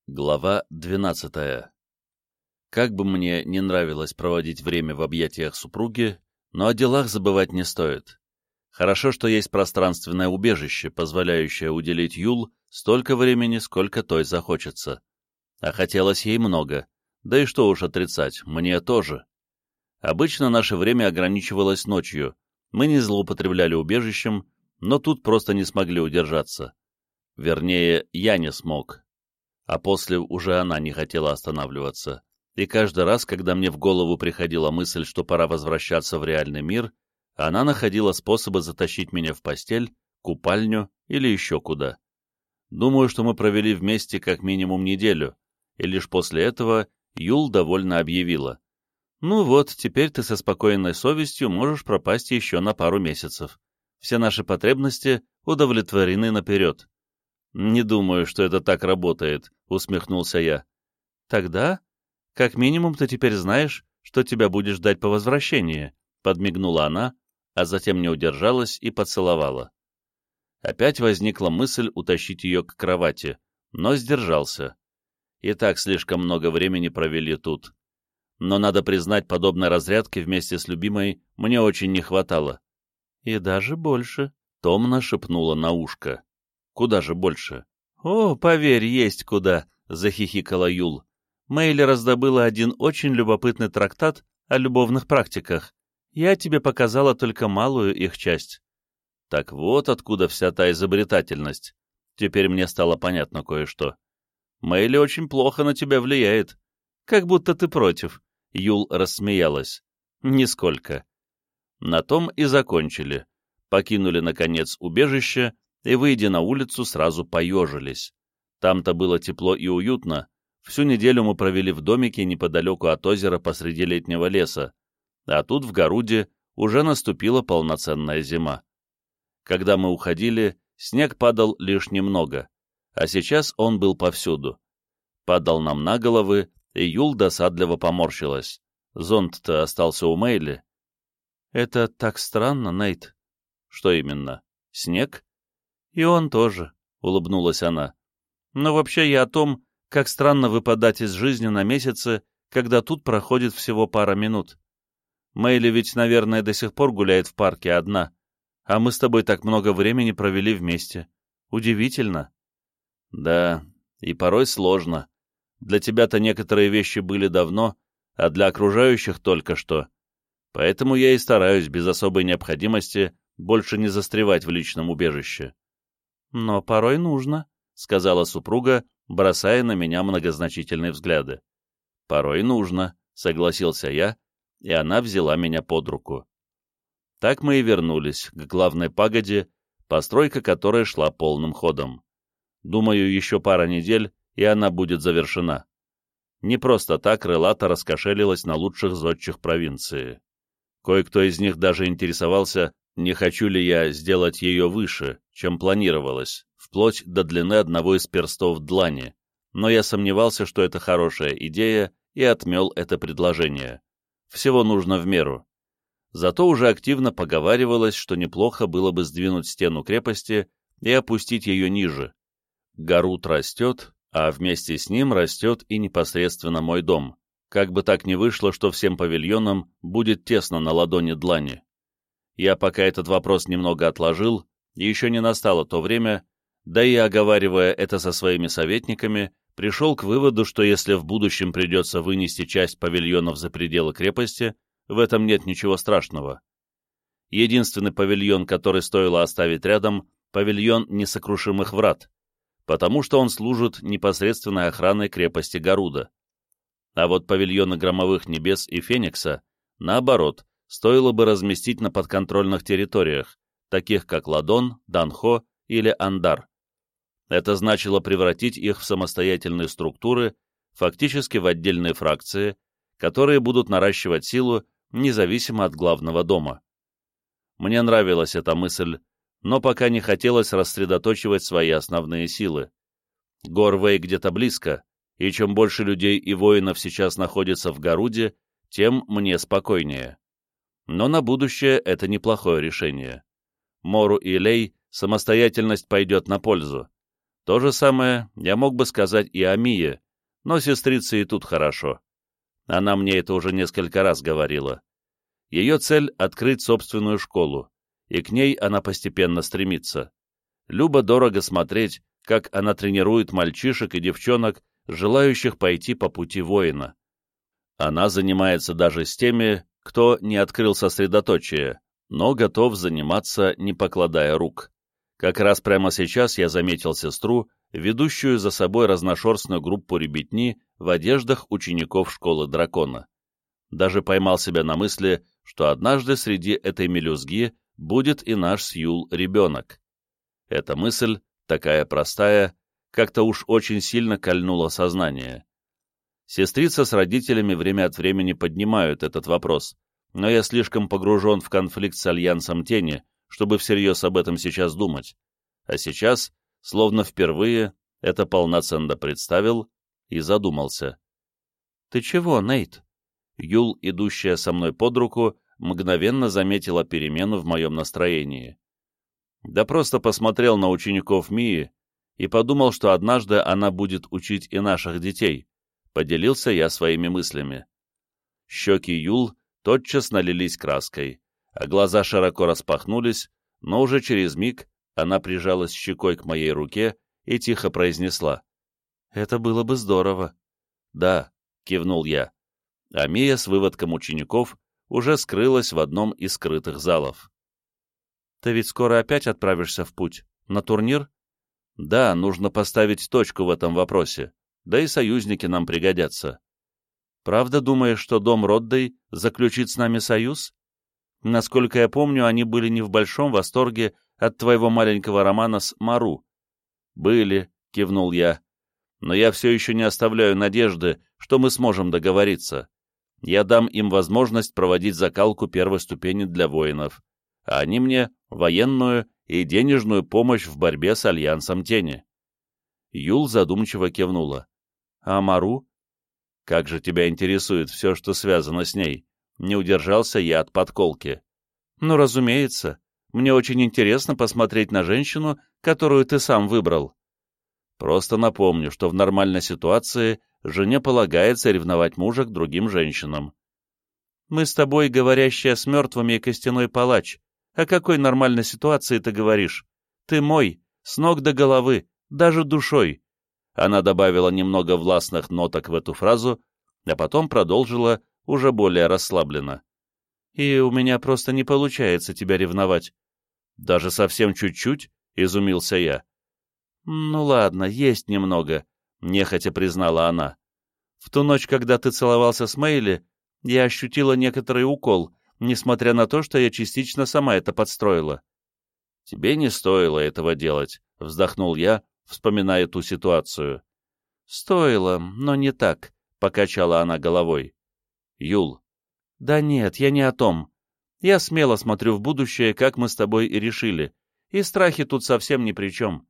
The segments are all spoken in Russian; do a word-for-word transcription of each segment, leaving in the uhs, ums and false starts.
Глава двенадцатая. Как бы мне не нравилось проводить время в объятиях супруги, но о делах забывать не стоит. Хорошо, что есть пространственное убежище, позволяющее уделить Юл столько времени, сколько той захочется. А хотелось ей много, да и что уж отрицать, мне тоже. Обычно наше время ограничивалось ночью, мы не злоупотребляли убежищем, но тут просто не смогли удержаться. Вернее, я не смог. А после уже она не хотела останавливаться, и каждый раз, когда мне в голову приходила мысль, что пора возвращаться в реальный мир, она находила способы затащить меня в постель, купальню или еще куда. Думаю, что мы провели вместе как минимум неделю, и лишь после этого Юл довольно объявила: «Ну вот, теперь ты со спокойной совестью можешь пропасть еще на пару месяцев. Все наши потребности удовлетворены наперед». «Не думаю, что это так работает», — усмехнулся я. «Тогда, как минимум, ты теперь знаешь, что тебя будет ждать по возвращении», — подмигнула она, а затем не удержалась и поцеловала. Опять возникла мысль утащить ее к кровати, но сдержался. И так слишком много времени провели тут. Но, надо признать, подобной разрядки вместе с любимой мне очень не хватало. «И даже больше», — томно шепнула на ушко. «Куда же больше?» «О, поверь, есть куда», — захихикала Юл. «Мэйли раздобыла один очень любопытный трактат о любовных практиках. Я тебе показала только малую их часть». Так вот откуда вся та изобретательность. Теперь мне стало понятно кое-что. Мэйли очень плохо на тебя влияет. Как будто ты против. Юл рассмеялась. Нисколько. На том и закончили. Покинули, наконец, убежище и, выйдя на улицу, сразу поежились. Там-то было тепло и уютно. Всю неделю мы провели в домике неподалеку от озера посреди летнего леса, а тут, в Гаруде, уже наступила полноценная зима. Когда мы уходили, снег падал лишь немного, а сейчас он был повсюду. Падал нам на головы, и Юл досадливо поморщилась. Зонт-то остался у Мэйли. «Это так странно, Нейт». «Что именно? Снег?» «И он тоже», — улыбнулась она. «Но вообще я о том, как странно выпадать из жизни на месяцы, когда тут проходит всего пара минут. Мэйли ведь, наверное, до сих пор гуляет в парке одна, а мы с тобой так много времени провели вместе. Удивительно». «Да, и порой сложно. Для тебя-то некоторые вещи были давно, а для окружающих только что. Поэтому я и стараюсь без особой необходимости больше не застревать в личном убежище». «Но порой нужно», — сказала супруга, бросая на меня многозначительные взгляды. «Порой нужно», — согласился я, и она взяла меня под руку. Так мы и вернулись к главной пагоде, постройка которой шла полным ходом. Думаю, еще пара недель, и она будет завершена. Не просто так Релата раскошелилась на лучших зодчих провинции. Кое-кто из них даже интересовался, не хочу ли я сделать ее выше, чем планировалось, вплоть до длины одного из перстов длани, но я сомневался, что это хорошая идея, и отмел это предложение. Всего нужно в меру. Зато уже активно поговаривалось, что неплохо было бы сдвинуть стену крепости и опустить ее ниже. Гарут растет, а вместе с ним растет и непосредственно мой дом. Как бы так ни вышло, что всем павильонам будет тесно на ладони длани. Я пока этот вопрос немного отложил, и еще не настало то время, да и, оговаривая это со своими советниками, пришел к выводу, что если в будущем придется вынести часть павильонов за пределы крепости, в этом нет ничего страшного. Единственный павильон, который стоило оставить рядом, павильон несокрушимых врат, потому что он служит непосредственной охраной крепости Гаруда. А вот павильоны Громовых Небес и Феникса, наоборот, стоило бы разместить на подконтрольных территориях, таких как Ладон, Данхо или Андар. Это значило превратить их в самостоятельные структуры, фактически в отдельные фракции, которые будут наращивать силу независимо от главного дома. Мне нравилась эта мысль, но пока не хотелось рассредоточивать свои основные силы. Горвей где-то близко, и чем больше людей и воинов сейчас находится в Гаруде, тем мне спокойнее. Но на будущее это неплохое решение. Мору и Лей самостоятельность пойдет на пользу. То же самое я мог бы сказать и о Мие, но сестрице и тут хорошо. Она мне это уже несколько раз говорила. Ее цель — открыть собственную школу, и к ней она постепенно стремится. Любо-дорого смотреть, как она тренирует мальчишек и девчонок, желающих пойти по пути воина. Она занимается даже с теми, кто не открыл сосредоточие, но готов заниматься, не покладая рук. Как раз прямо сейчас я заметил сестру, ведущую за собой разношерстную группу ребятни в одеждах учеников школы дракона. Даже поймал себя на мысли, что однажды среди этой мелюзги будет и наш Сьюл ребенок. Эта мысль, такая простая, как-то уж очень сильно кольнула сознание. Сестрица с родителями время от времени поднимают этот вопрос, но я слишком погружен в конфликт с Альянсом Тени, чтобы всерьез об этом сейчас думать. А сейчас, словно впервые, это полноценно представил и задумался. «Ты чего, Нейт?» Юл, идущая со мной под руку, мгновенно заметила перемену в моем настроении. Да просто посмотрел на учеников Мии и подумал, что однажды она будет учить и наших детей. Поделился я своими мыслями. Щеки Юл тотчас налились краской, а глаза широко распахнулись, но уже через миг она прижалась щекой к моей руке и тихо произнесла: «Это было бы здорово». «Да», — кивнул я. А Мия с выводком учеников уже скрылась в одном из скрытых залов. «Ты ведь скоро опять отправишься в путь? На турнир?» «Да, нужно поставить точку в этом вопросе, да и союзники нам пригодятся». «Правда думаешь, что дом Роддей заключит с нами союз? Насколько я помню, они были не в большом восторге от твоего маленького романа с Мару». «Были», — кивнул я, — «но я все еще не оставляю надежды, что мы сможем договориться. Я дам им возможность проводить закалку первой ступени для воинов, а они мне военную и денежную помощь в борьбе с Альянсом Тени». Юл задумчиво кивнула. «А Мару? Как же тебя интересует все, что связано с ней?» Не удержался я от подколки. «Ну, разумеется. Мне очень интересно посмотреть на женщину, которую ты сам выбрал». «Просто напомню, что в нормальной ситуации жене полагается ревновать мужа к другим женщинам». «Мы с тобой говорящая с мертвыми и костяной палач. О какой нормальной ситуации ты говоришь? Ты мой, с ног до головы, даже душой». Она добавила немного властных ноток в эту фразу, а потом продолжила уже более расслабленно. «И у меня просто не получается тебя ревновать». «Даже совсем чуть-чуть?» — изумился я. «Ну ладно, есть немного», — нехотя признала она. «В ту ночь, когда ты целовался с Мэйли, я ощутила некоторый укол, несмотря на то, что я частично сама это подстроила». «Тебе не стоило этого делать», — вздохнул я, вспоминая ту ситуацию. «Стоило, но не так», — покачала она головой. «Юл». «Да нет, я не о том. Я смело смотрю в будущее, как мы с тобой и решили, и страхи тут совсем ни при чем.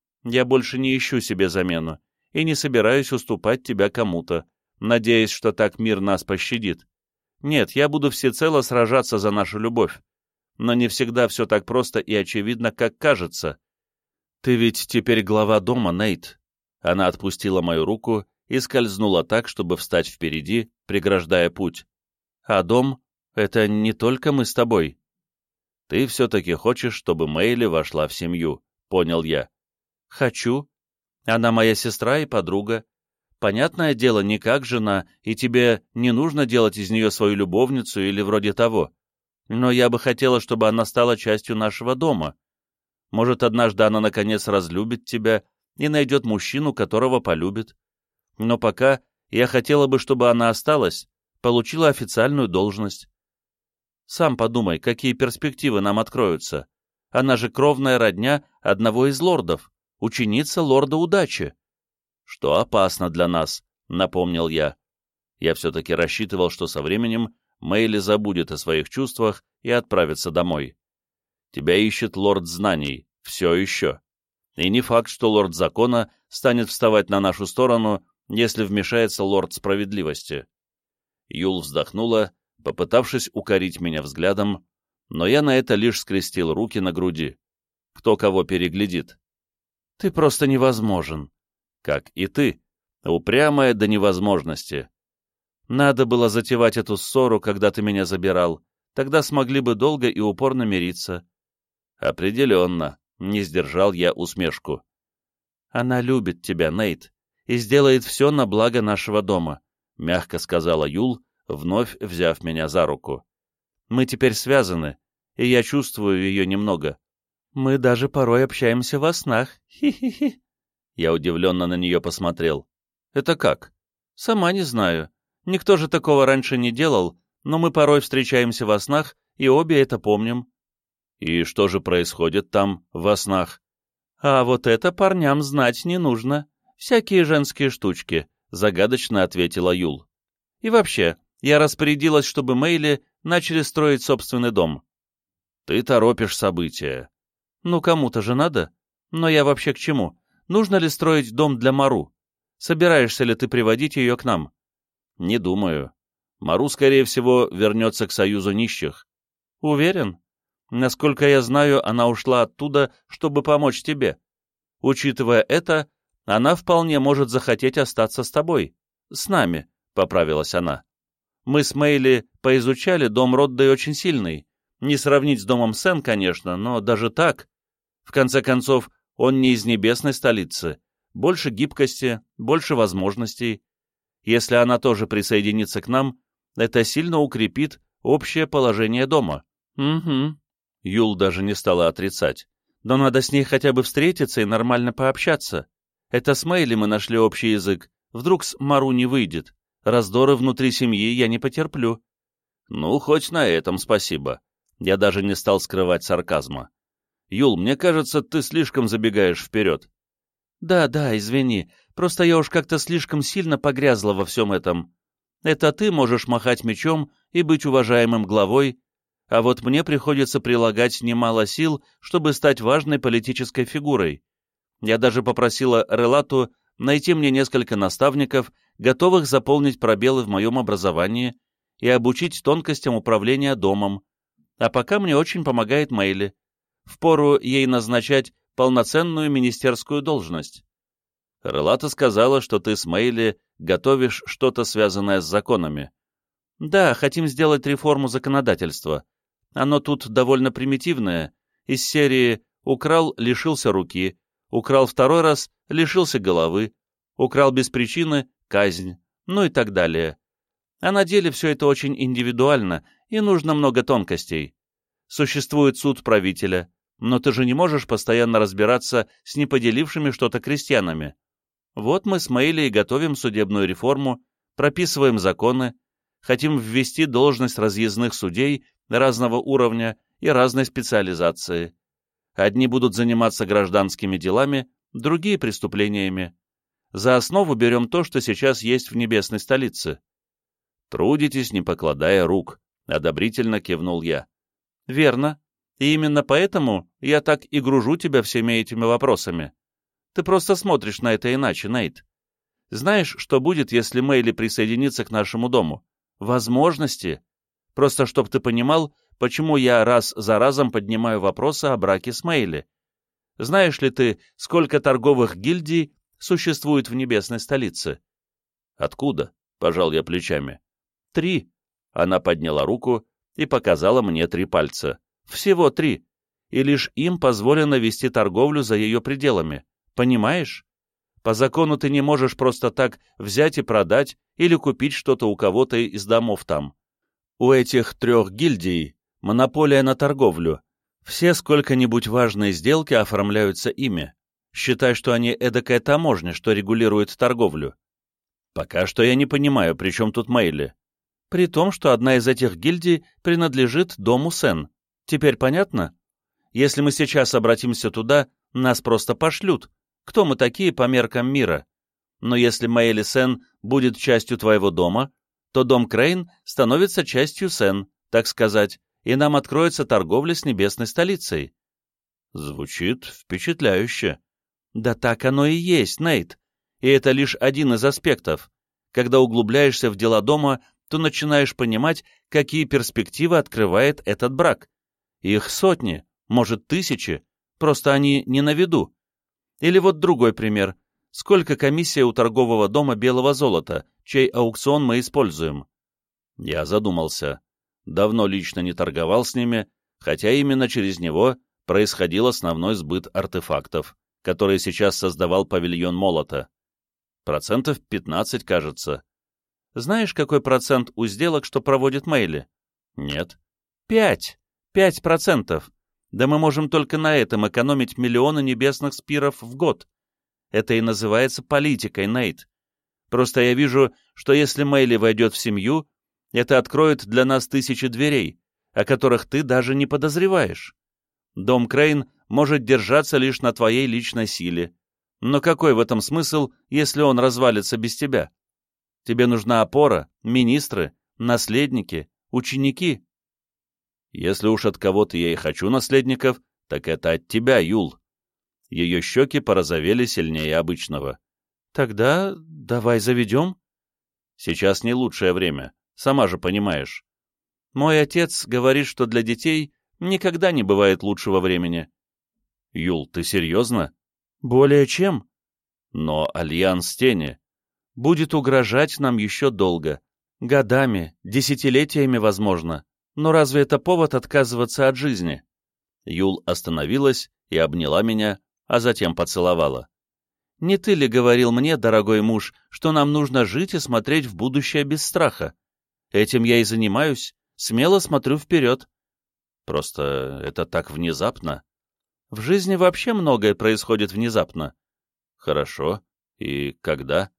Я больше не ищу себе замену и не собираюсь уступать тебя кому-то, надеясь, что так мир нас пощадит. Нет, я буду всецело сражаться за нашу любовь, но не всегда все так просто и очевидно, как кажется. Ты ведь теперь глава дома, Нейт». Она отпустила мою руку и скользнула так, чтобы встать впереди, преграждая путь. «А дом — это не только мы с тобой». «Ты все-таки хочешь, чтобы Мэйли вошла в семью», — понял я. «Хочу. Она моя сестра и подруга. Понятное дело, не как жена, и тебе не нужно делать из нее свою любовницу или вроде того. Но я бы хотела, чтобы она стала частью нашего дома. Может, однажды она наконец разлюбит тебя и найдет мужчину, которого полюбит. Но пока я хотела бы, чтобы она осталась, получила официальную должность. Сам подумай, какие перспективы нам откроются. Она же кровная родня одного из лордов, ученица лорда удачи». «Что опасно для нас», — напомнил я. Я все-таки рассчитывал, что со временем Мэйли забудет о своих чувствах и отправится домой. Тебя ищет лорд знаний, все еще. И не факт, что лорд закона станет вставать на нашу сторону, если вмешается лорд справедливости». Юл вздохнула, попытавшись укорить меня взглядом, но я на это лишь скрестил руки на груди. Кто кого переглядит. Ты просто невозможен. Как и ты. Упрямая до невозможности. Надо было затевать эту ссору, когда ты меня забирал. Тогда смогли бы долго и упорно мириться. Определенно, не сдержал я усмешку. Она любит тебя, Нейт, и сделает все на благо нашего дома, мягко сказала Юл, вновь взяв меня за руку. Мы теперь связаны, и я чувствую ее немного. Мы даже порой общаемся во снах. Хи-хи-хи. Я удивленно на нее посмотрел. Это как? Сама не знаю. Никто же такого раньше не делал, но мы порой встречаемся во снах, и обе это помним. И что же происходит там, во снах? А вот это парням знать не нужно. Всякие женские штучки, загадочно ответила Юл. И вообще, я распорядилась, чтобы Мэйли начали строить собственный дом. Ты торопишь события. Ну, кому-то же надо. Но я вообще к чему? Нужно ли строить дом для Мару? Собираешься ли ты приводить ее к нам? Не думаю. Мару, скорее всего, вернется к союзу нищих. Уверен? Насколько я знаю, она ушла оттуда, чтобы помочь тебе. Учитывая это, она вполне может захотеть остаться с тобой. С нами, — поправилась она. Мы с Мэйли поизучали, дом Роддой очень сильный. Не сравнить с домом Сен, конечно, но даже так. В конце концов, он не из небесной столицы. Больше гибкости, больше возможностей. Если она тоже присоединится к нам, это сильно укрепит общее положение дома. Угу. Юл даже не стала отрицать. Но надо с ней хотя бы встретиться и нормально пообщаться. Это с Мэйли мы нашли общий язык. Вдруг с Мару не выйдет. Раздоры внутри семьи я не потерплю. Ну, хоть на этом спасибо. Я даже не стал скрывать сарказма. Юл, мне кажется, ты слишком забегаешь вперед. Да, да, извини. Просто я уж как-то слишком сильно погрязла во всем этом. Это ты можешь махать мечом и быть уважаемым главой, а вот мне приходится прилагать немало сил, чтобы стать важной политической фигурой. Я даже попросила Релату найти мне несколько наставников, готовых заполнить пробелы в моем образовании и обучить тонкостям управления домом. А пока мне очень помогает Мэйли. Впору ей назначать полноценную министерскую должность. Релата сказала, что ты с Мэйли готовишь что-то, связанное с законами. Да, хотим сделать реформу законодательства. Оно тут довольно примитивное. Из серии «Украл, лишился руки», «Украл второй раз, лишился головы», «Украл без причины, казнь», ну и так далее. А на деле все это очень индивидуально, и нужно много тонкостей. Существует суд правителя, но ты же не можешь постоянно разбираться с неподелившими что-то крестьянами. Вот мы с Мэйли и готовим судебную реформу, прописываем законы, хотим ввести должность разъездных судей разного уровня и разной специализации. Одни будут заниматься гражданскими делами, другие — преступлениями. За основу берем то, что сейчас есть в небесной столице. Трудитесь, не покладая рук, — одобрительно кивнул я. Верно. И именно поэтому я так и гружу тебя всеми этими вопросами. Ты просто смотришь на это иначе, Нейт. Знаешь, что будет, если Мэйли присоединится к нашему дому? Возможности. Просто чтоб ты понимал, почему я раз за разом поднимаю вопросы о браке с Мэйли. Знаешь ли ты, сколько торговых гильдий существует в небесной столице? Откуда? — пожал я плечами. Три. Она подняла руку и показала мне три пальца. Всего три. И лишь им позволено вести торговлю за ее пределами. Понимаешь? По закону ты не можешь просто так взять и продать или купить что-то у кого-то из домов там. У этих трех гильдий монополия на торговлю. Все сколько-нибудь важные сделки оформляются ими. Считай, что они эдакая таможня, что регулирует торговлю. Пока что я не понимаю, при чем тут Мэйли. При том, что одна из этих гильдий принадлежит дому Сен. Теперь понятно? Если мы сейчас обратимся туда, нас просто пошлют. Кто мы такие по меркам мира? Но если Мэйли Сен будет частью твоего дома, то дом Крейн становится частью Сен, так сказать, и нам откроется торговля с небесной столицей. Звучит впечатляюще. Да так оно и есть, Нейт. И это лишь один из аспектов. Когда углубляешься в дела дома, то начинаешь понимать, какие перспективы открывает этот брак. Их сотни, может, тысячи, просто они не на виду. Или вот другой пример. Сколько комиссия у торгового дома белого золота, чей аукцион мы используем? Я задумался. Давно лично не торговал с ними, хотя именно через него происходил основной сбыт артефактов, который сейчас создавал павильон молота. Процентов пятнадцать, кажется. Знаешь, какой процент у сделок, что проводит Мэйли? Нет. Пять. Пять процентов. Да мы можем только на этом экономить миллионы небесных спиров в год. Это и называется политикой, Нейт. Просто я вижу, что если Мэйли войдет в семью, это откроет для нас тысячи дверей, о которых ты даже не подозреваешь. Дом Крейн может держаться лишь на твоей личной силе. Но какой в этом смысл, если он развалится без тебя? Тебе нужна опора, министры, наследники, ученики. Если уж от кого-то я и хочу наследников, так это от тебя, Юл. Ее щеки порозовели сильнее обычного. Тогда давай заведем. Сейчас не лучшее время, сама же понимаешь. Мой отец говорит, что для детей никогда не бывает лучшего времени. Юл, ты серьезно? Более чем. Но Альянс Тени будет угрожать нам еще долго. Годами, десятилетиями, возможно. Но разве это повод отказываться от жизни? Юл остановилась и обняла меня, а затем поцеловала. Не ты ли говорил мне, дорогой муж, что нам нужно жить и смотреть в будущее без страха? Этим я и занимаюсь, смело смотрю вперед. Просто это так внезапно. В жизни вообще многое происходит внезапно. Хорошо. И когда?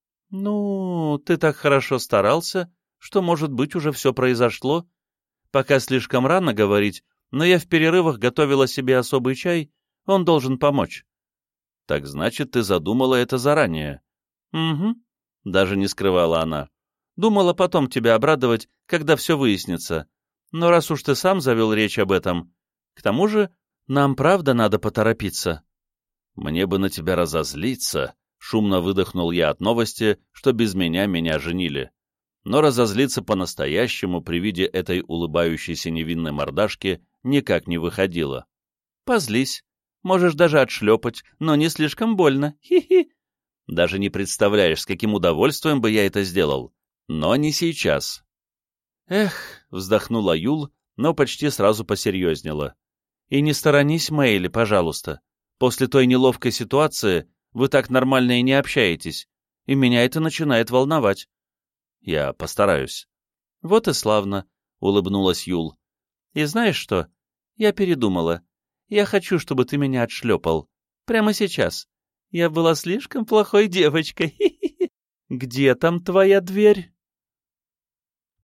Ну, ты так хорошо старался, что, может быть, уже все произошло. Пока слишком рано говорить, но я в перерывах готовила себе особый чай, он должен помочь. Так значит, ты задумала это заранее? Угу. Даже не скрывала она. Думала потом тебя обрадовать, когда все выяснится. Но раз уж ты сам завел речь об этом, к тому же нам правда надо поторопиться. Мне бы на тебя разозлиться, шумно выдохнул я от новости, что без меня меня женили. Но разозлиться по-настоящему при виде этой улыбающейся невинной мордашки никак не выходило. Позлись. Можешь даже отшлепать, но не слишком больно. Хи-хи. Даже не представляешь, с каким удовольствием бы я это сделал. Но не сейчас. Эх, вздохнула Юл, но почти сразу посерьезнела. И не сторонись Мэйли, пожалуйста. После той неловкой ситуации вы так нормально и не общаетесь, и меня это начинает волновать. Я постараюсь. Вот и славно, улыбнулась Юл. И знаешь что? Я передумала. Я хочу, чтобы ты меня отшлепал. Прямо сейчас. Я была слишком плохой девочкой. Где там твоя дверь?